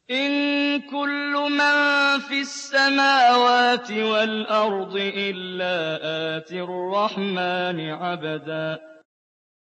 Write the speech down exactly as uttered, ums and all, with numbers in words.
إِن كُلُّ مَن فِي السَّمَاوَاتِ وَالْأَرْضِ إِلَّا آتِي الرَّحْمَٰنِ عَبْدًا